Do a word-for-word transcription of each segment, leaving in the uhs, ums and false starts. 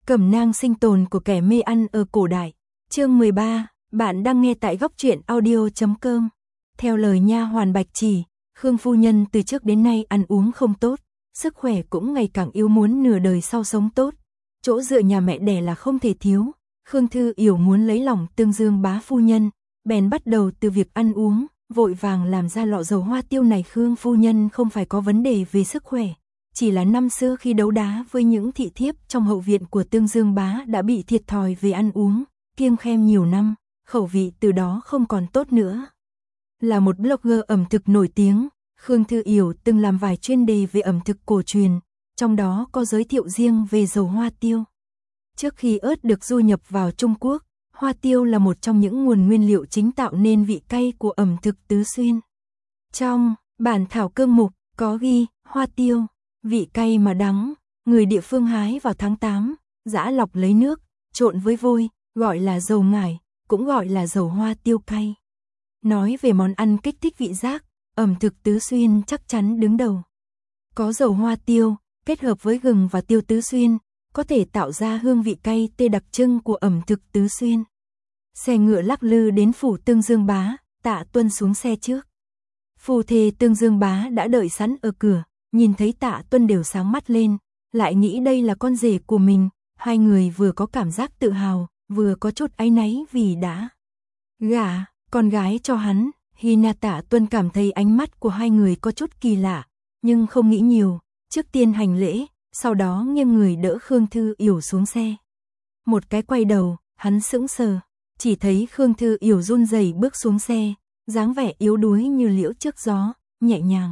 Cẩm nang sinh tồn của kẻ mê ăn ở cổ đại. Chương mười ba, bạn đang nghe tại góc truyện audio chấm com. Theo lời nha hoàn Bạch Chỉ, Khương phu nhân từ trước đến nay ăn uống không tốt, sức khỏe cũng ngày càng yếu, muốn nửa đời sau sống tốt. Chỗ dựa nhà mẹ đẻ là không thể thiếu. Khương Thư Yểu muốn lấy lòng Tương Dương bá phu nhân, bèn bắt đầu từ việc ăn uống, vội vàng làm ra lọ dầu hoa tiêu này. Khương phu nhân không phải có vấn đề về sức khỏe, chỉ là năm xưa khi đấu đá với những thị thiếp trong hậu viện của Tương Dương bá đã bị thiệt thòi về ăn uống, kiêng khem nhiều năm, khẩu vị từ đó không còn tốt nữa. Là một blogger ẩm thực nổi tiếng, Khương Thư Yểu từng làm vài chuyên đề về ẩm thực cổ truyền, trong đó có giới thiệu riêng về dầu hoa tiêu. Trước khi ớt được du nhập vào Trung Quốc, hoa tiêu là một trong những nguồn nguyên liệu chính tạo nên vị cay của ẩm thực Tứ Xuyên. Trong bản thảo cương mục có ghi, hoa tiêu, vị cay mà đắng, người địa phương hái vào tháng tám, giã lọc lấy nước, trộn với vôi, gọi là dầu ngải, cũng gọi là dầu hoa tiêu cay. Nói về món ăn kích thích vị giác, ẩm thực Tứ Xuyên chắc chắn đứng đầu. Có dầu hoa tiêu, kết hợp với gừng và tiêu Tứ Xuyên, có thể tạo ra hương vị cay tê đặc trưng của ẩm thực Tứ Xuyên. Xe ngựa lắc lư đến phủ Tương Dương bá, Tạ Tuân xuống xe trước. Phu thê Tương Dương bá đã đợi sẵn ở cửa, nhìn thấy Tạ Tuân đều sáng mắt lên, lại nghĩ đây là con rể của mình, hai người vừa có cảm giác tự hào, vừa có chút áy náy vì đã gả con gái cho hắn. Hina Tạ Tuân cảm thấy ánh mắt của hai người có chút kỳ lạ, nhưng không nghĩ nhiều, trước tiên hành lễ, sau đó nghiêng người đỡ Khương Thư Yểu xuống xe. Một cái quay đầu, hắn sững sờ, chỉ thấy Khương Thư Yểu run rẩy bước xuống xe, dáng vẻ yếu đuối như liễu trước gió, nhẹ nhàng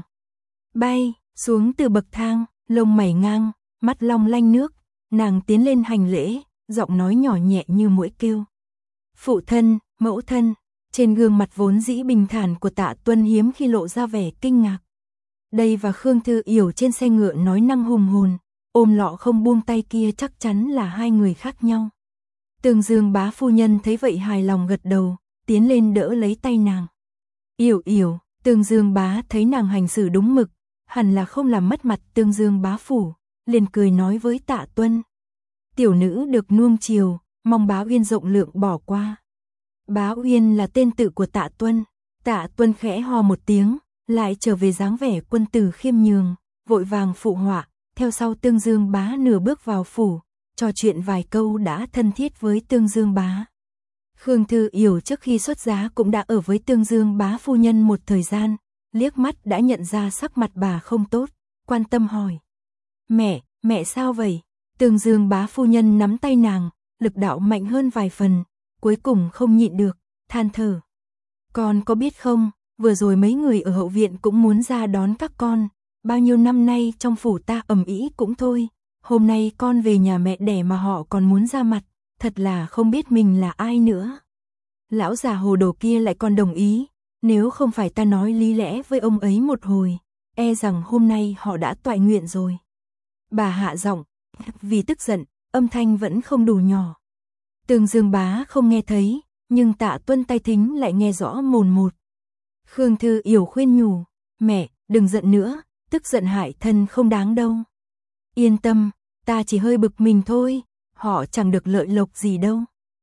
bay xuống từ bậc thang, lông mày ngang, mắt long lanh nước, nàng tiến lên hành lễ, giọng nói nhỏ nhẹ như muỗi kêu. Phụ thân, mẫu thân. Trên gương mặt vốn dĩ bình thản của Tạ Tuân hiếm khi lộ ra vẻ kinh ngạc. Đây và Khương Thư Yểu trên xe ngựa nói năng hùng hồn, ôm lọ không buông tay kia chắc chắn là hai người khác nhau. Tương Dương bá phu nhân thấy vậy hài lòng gật đầu, tiến lên đỡ lấy tay nàng. Yểu Yểu, Tương Dương bá thấy nàng hành xử đúng mực, hẳn là không làm mất mặt Tương Dương bá phủ, liền cười nói với Tạ Tuân. Tiểu nữ được nuông chiều, mong bá Uyên rộng lượng bỏ qua. Bá Uyên là tên tự của Tạ Tuân. Tạ Tuân khẽ ho một tiếng, lại trở về dáng vẻ quân tử khiêm nhường, vội vàng phụ họa, theo sau Tương Dương bá nửa bước vào phủ, trò chuyện vài câu đã thân thiết với Tương Dương bá. Khương Thư Yểu trước khi xuất giá cũng đã ở với Tương Dương bá phu nhân một thời gian, liếc mắt đã nhận ra sắc mặt bà không tốt, quan tâm hỏi. Mẹ, mẹ sao vậy? Tương Dương bá phu nhân nắm tay nàng, lực đạo mạnh hơn vài phần, cuối cùng không nhịn được, than thở. Con có biết không, vừa rồi mấy người ở hậu viện cũng muốn ra đón các con, bao nhiêu năm nay trong phủ ta ầm ĩ cũng thôi, hôm nay con về nhà mẹ đẻ mà họ còn muốn ra mặt, thật là không biết mình là ai nữa. Lão già hồ đồ kia lại còn đồng ý, nếu không phải ta nói lý lẽ với ông ấy một hồi, e rằng hôm nay họ đã toại nguyện rồi. Bà hạ giọng, vì tức giận, âm thanh vẫn không đủ nhỏ. Tương Dương bá không nghe thấy, nhưng Tạ Tuân tay thính lại nghe rõ mồn một. Khương Thư Yểu khuyên nhủ, mẹ, đừng giận nữa, tức giận hại thân không đáng đâu. Yên tâm, ta chỉ hơi bực mình thôi, họ chẳng được lợi lộc gì đâu.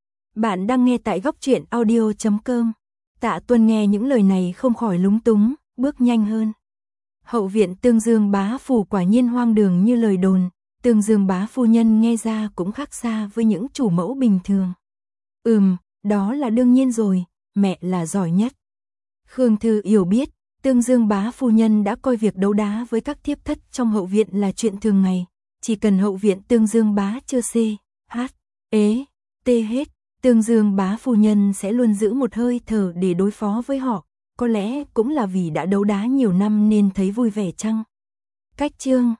Bạn đang nghe tại góc truyện audio chấm com. Tạ Tuân nghe những lời này không khỏi lúng túng, bước nhanh hơn. Hậu viện Tương Dương bá phủ quả nhiên hoang đường như lời đồn. Tương Dương bá phu nhân nghe ra cũng khác xa với những chủ mẫu bình thường. Ừm, đó là đương nhiên rồi, mẹ là giỏi nhất. Khương Thư Yểu biết, Tương Dương bá phu nhân đã coi việc đấu đá với các thiếp thất trong hậu viện là chuyện thường ngày. Chỉ cần hậu viện Tương Dương bá chưa xê, hát, ế, tê hết, Tương Dương bá phu nhân sẽ luôn giữ một hơi thở để đối phó với họ. Có lẽ cũng là vì đã đấu đá nhiều năm nên thấy vui vẻ chăng? Cách chương